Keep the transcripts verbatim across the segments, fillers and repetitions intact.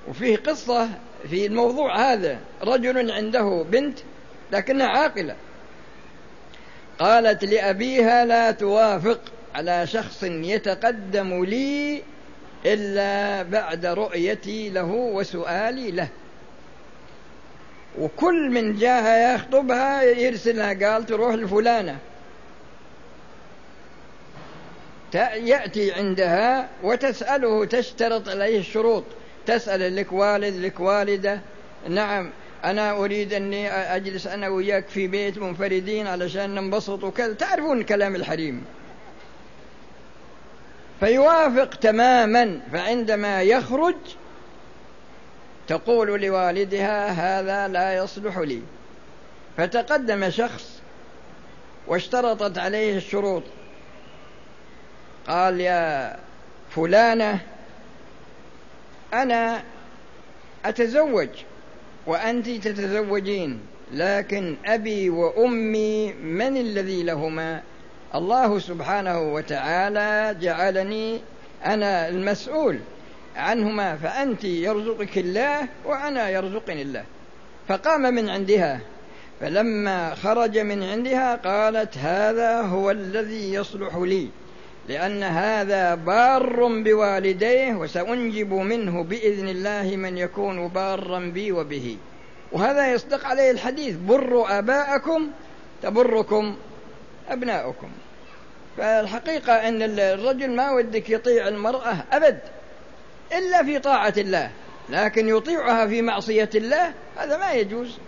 وفيه قصة في الموضوع هذا، رجل عنده بنت لكنها عاقلة، قالت لأبيها لا توافق على شخص يتقدم لي إلا بعد رؤيتي له وسؤالي له، وكل من جاها يخطبها يرسلها، قال تروح لفلانة، يأتي عندها وتسأله، تشترط عليه الشروط، تسأل لك والد لك والدة؟ نعم، أنا أريد أني أجلس أنا وياك في بيت منفردين علشان ننبسط وكذا، تعرفون كلام الحريم. فيوافق تماما، فعندما يخرج تقول لوالدها هذا لا يصلح لي. فتقدم شخص واشترطت عليه الشروط، قال يا فلانة أنا أتزوج وأنت تتزوجين، لكن أبي وأمي من الذي لهما؟ الله سبحانه وتعالى جعلني أنا المسؤول عنهما، فأنت يرزقك الله وأنا يرزقني الله. فقام من عندها، فلما خرج من عندها قالت هذا هو الذي يصلح لي، لأن هذا بار بوالديه، وسأنجب منه بإذن الله من يكون بارا بي وبه. وهذا يصدق عليه الحديث بروا آباءكم تبركم أبناؤكم. فالحقيقة أن الرجل ما ودك يطيع المرأة أبد إلا في طاعة الله، لكن يطيعها في معصية الله هذا ما يجوز.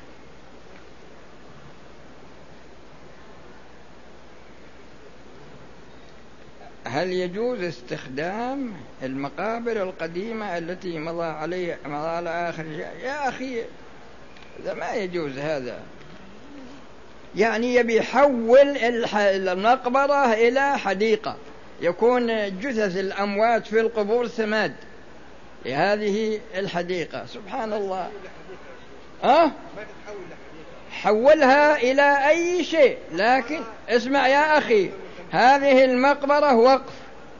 هل يجوز استخدام المقابر القديمة التي مضى عليها مضى على آخر شيء؟ يا أخي هذا ما يجوز. هذا يعني يبي يحول المقبرة إلى حديقة، يكون جثث الأموات في القبور سماد لهذه الحديقة. سبحان الله. أه؟ حولها إلى أي شيء، لكن اسمع يا أخي، هذه المقبرة وقف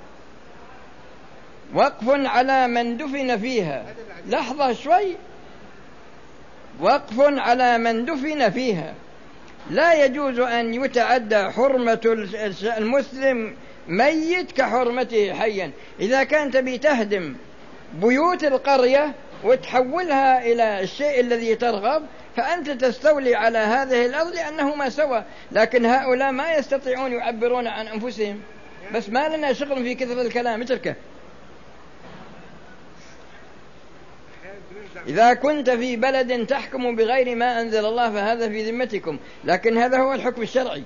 وقف على من دفن فيها. لحظة شوي، وقف على من دفن فيها، لا يجوز أن يتعدى حرمة المسلم ميت كحرمته حيا. إذا كانت تبي تهدم بيوت القرية وتحولها إلى الشيء الذي ترغب، فأنت تستولي على هذه الأرض لأنه ما سوى. لكن هؤلاء ما يستطيعون يعبرون عن أنفسهم، بس ما لنا شغل في كثرة الكلام، اتركه. إذا كنت في بلد تحكم بغير ما أنزل الله فهذا في ذمتكم، لكن هذا هو الحكم الشرعي.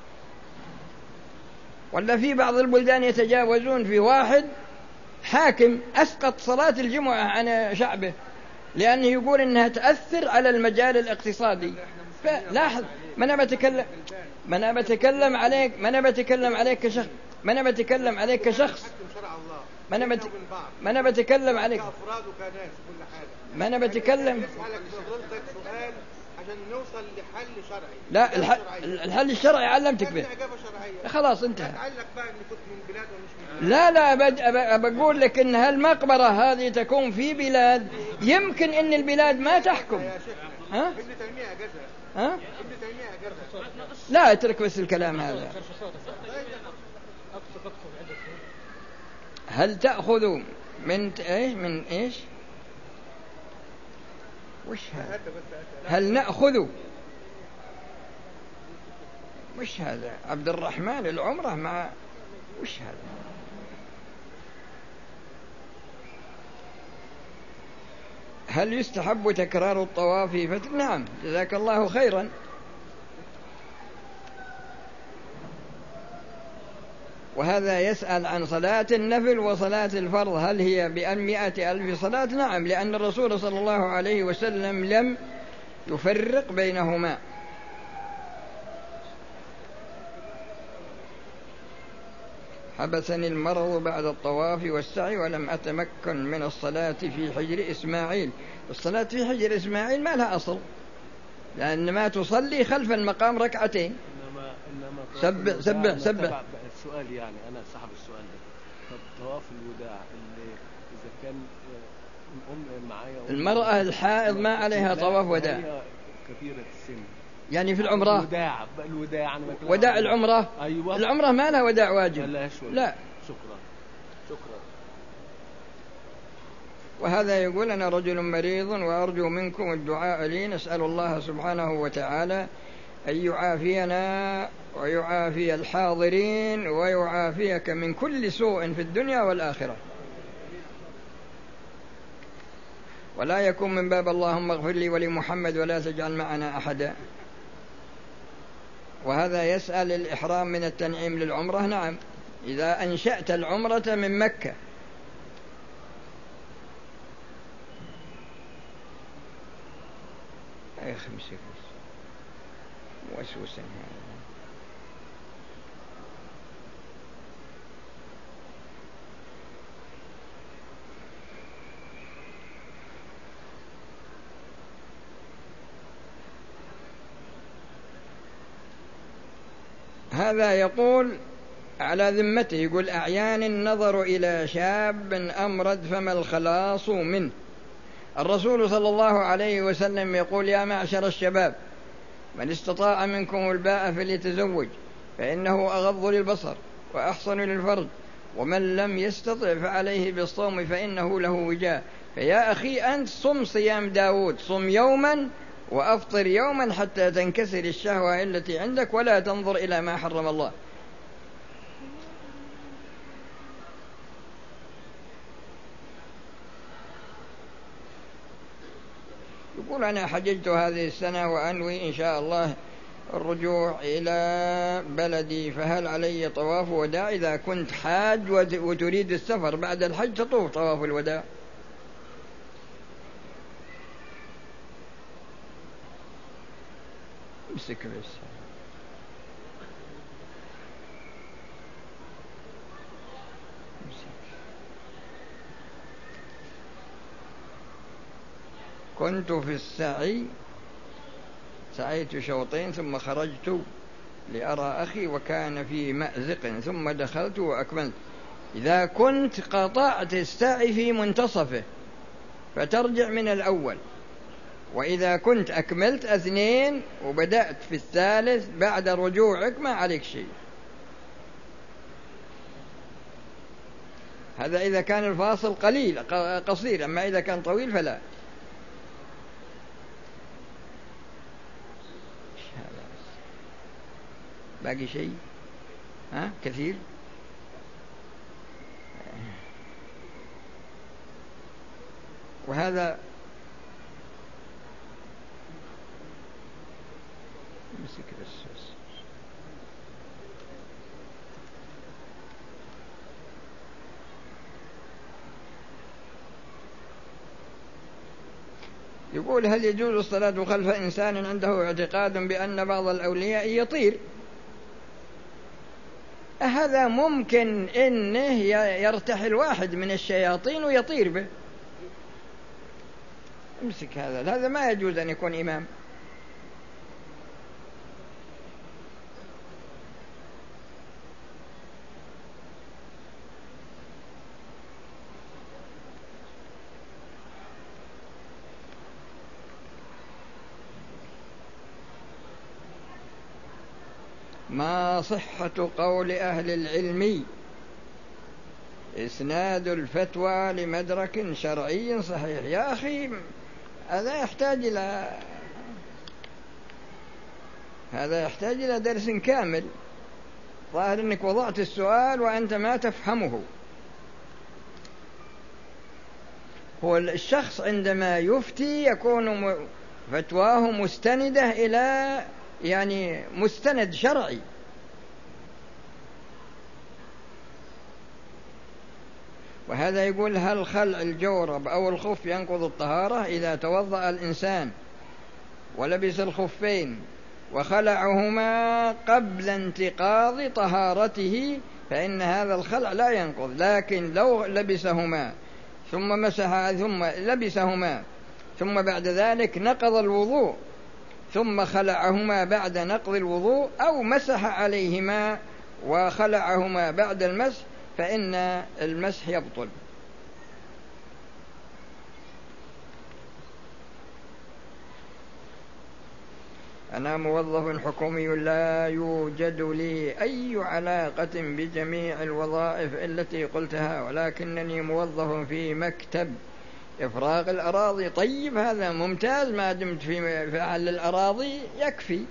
ولا في بعض البلدان يتجاوزون، في واحد حاكم أسقط صلاة الجمعة عن شعبه لأنه يقول إنها تأثر على المجال الاقتصادي. لاحظ، ما أنا بتكلم ما أنا بتكلم عليك ما أنا بتكلم عليك كشخص ما أنا بتكلم عليك كشخص ما أنا بت... ما أنا بتكلم عليك ما أنا بتكلم عشان نوصل لحل شرعي. لا، الح... الحل الشرعي علمتك به، خلاص انتهى. لا لا أبد بقول لك إن هالمقبرة هذه تكون في بلاد يمكن إن البلاد ما تحكم. ها؟ ابن تيمية أجازها. ها؟ ابن تيمية أجازها. لا اترك بس الكلام هذا. هل تأخذ من ايش من ايش وش هذا؟ هل نأخذ وش هذا؟ عبد الرحمن العمرة مع وش هذا؟ هل يستحب تكرار الطواف في فترة؟ نعم، جزاك الله خيرا. وهذا يسأل عن صلاة النفل وصلاة الفرض، هل هي بمئة ألف صلاة؟ نعم، لأن الرسول صلى الله عليه وسلم لم يفرق بينهما. حبسني المرض بعد الطواف والسعي ولم أتمكن من الصلاة في حجر إسماعيل. الصلاة في حجر إسماعيل ما لها أصل، لأن ما تصلي خلف المقام ركعتين. إنما إنما سبح سبح سبح. السؤال يعني أنا صاحب السؤال ده، طب طواف الوداع اللي إذا كان المرأة الحائض ما عليها طواف وداع كثيرة السن يعني في العمرة الوداع الوداع وداع العمرة. أيوة. العمرة ما لها وداع واجب. لا. شكرا شكرا. وهذا يقول: أنا رجل مريض وأرجو منكم الدعاء لي، نسأل الله سبحانه وتعالى أن يعافينا ويعافي الحاضرين ويعافيك من كل سوء في الدنيا والآخرة، ولا يكون من باب اللهم اغفر لي ولمحمد ولا تجعل معنا أحدا. وهذا يسأل الإحرام من التنعيم للعمرة. نعم، إذا أنشأت العمرة من مكة. أي خمسة وسوسا هذا. هذا يقول على ذمته، يقول: أعيان النظر إلى شاب أمرد فما الخلاص منه؟ الرسول صلى الله عليه وسلم يقول: يا معشر الشباب، من استطاع منكم الباء فليتزوج فإنه أغض للبصر وأحصن للفرج، ومن لم يستطع فعليه بالصوم فإنه له وجاء. فيا أخي أنت صم صيام داود، صم يوما وأفطر يوما حتى تنكسر الشهوة التي عندك ولا تنظر إلى ما حرم الله. يقول: أنا حججت هذه السنة وأنوي إن شاء الله الرجوع إلى بلدي، فهل علي طواف وداع؟ إذا كنت حاج وتريد السفر بعد الحج تطوف طواف الوداع. امسك بس. كنت في السعي، سعيت شوطين ثم خرجت لأرى أخي وكان في مأزق ثم دخلت وأكملت. إذا كنت قطعت السعي في منتصفه فترجع من الأول، وإذا كنت أكملت اثنين وبدأت في الثالث بعد رجوعك ما عليك شيء. هذا إذا كان الفاصل قليل قصير، أما إذا كان طويل فلا. باقي شيء؟ ها كثير؟ وهذا مسك بس. يقول: هل يجوز الصلاة خلف إنسان عنده اعتقاد بأن بعض الأولياء يطير؟ هذا ممكن إنه يرتحل واحد من الشياطين ويطير به. امسك هذا، هذا ما يجوز أن يكون إمام. ما صحة قول أهل العلم إسناد الفتوى لمدرك شرعي صحيح؟ يا أخي هذا يحتاج إلى هذا يحتاج إلى درس كامل. ظاهر أنك وضعت السؤال وأنت ما تفهمه. هو الشخص عندما يفتي يكون فتواه مستندة إلى يعني مستند شرعي. وهذا يقول: هل خلع الجورب أو الخف ينقض الطهارة؟ إذا توضأ الإنسان ولبس الخفين وخلعهما قبل انتقاض طهارته فإن هذا الخلع لا ينقض، لكن لو لبسهما ثم مسح ثم لبسهما ثم بعد ذلك نقض الوضوء ثم خلعهما بعد نقض الوضوء أو مسح عليهما وخلعهما بعد المسح فإن المسح يبطل. أنا موظف حكومي لا يوجد لي أي علاقة بجميع الوظائف التي قلتها، ولكنني موظف في مكتب إفراغ الأراضي. طيب هذا ممتاز، ما دمت في فعل الأراضي يكفي.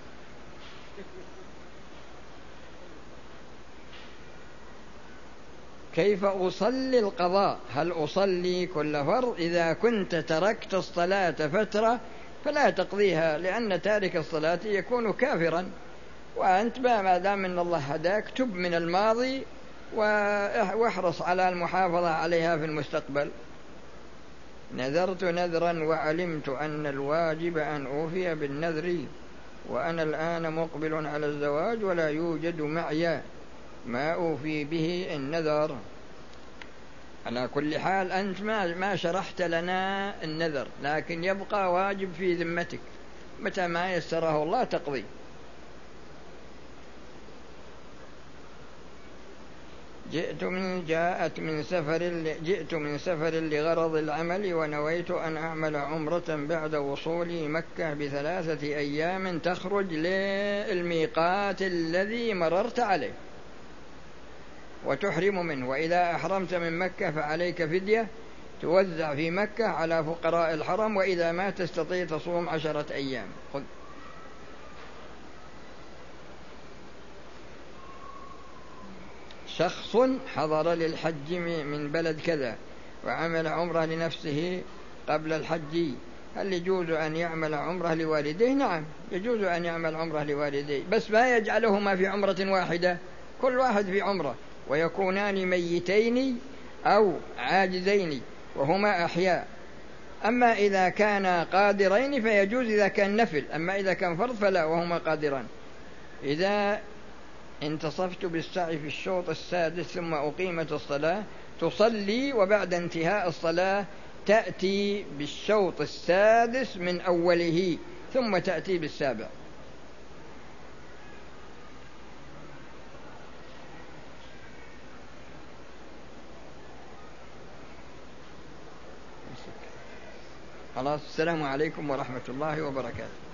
كيف أصلي القضاء؟ هل أصلي كل فرض؟ إذا كنت تركت الصلاة فترة فلا تقضيها، لأن تارك الصلاة يكون كافرا، وأنت ما دام أن الله هداك تب من الماضي واحرص على المحافظة عليها في المستقبل. نذرت نذرا وعلمت أن الواجب أن أوفي بالنذر، وأنا الآن مقبل على الزواج ولا يوجد معي ما أوفي به النذر. على كل حال أنت ما ما شرحت لنا النذر، لكن يبقى واجب في ذمتك، متى ما يسره الله تقضي. جئت من جاءت من سفر جئت من سفر لغرض العمل، ونويت أن أعمل عمرة بعد وصولي مكة بثلاثة أيام تخرج للميقات الذي مررت عليه وتحرم منه. وإذا أحرمت من مكة فعليك فدية توزع في مكة على فقراء الحرم، وإذا ما تستطيع تصوم عشرة أيام. خذ. شخص حضر للحج من بلد كذا وعمل عمره لنفسه قبل الحج، هل يجوز أن يعمل عمره لوالديه؟ نعم يجوز أن يعمل عمره لوالديه، بس ما يجعلهما في عمرة واحدة، كل واحد في عمره، ويكونان ميتين أو عاجزين وهما أحياء. أما إذا كان قادرين فيجوز إذا كان نفل، أما إذا كان فرض فلا وهما قادران. إذا انتصفت بالسعي في الشوط السادس ثم أقيمت الصلاة تصلي، وبعد انتهاء الصلاة تأتي بالشوط السادس من أوله ثم تأتي بالسابع. خلاص، السلام عليكم ورحمة الله وبركاته.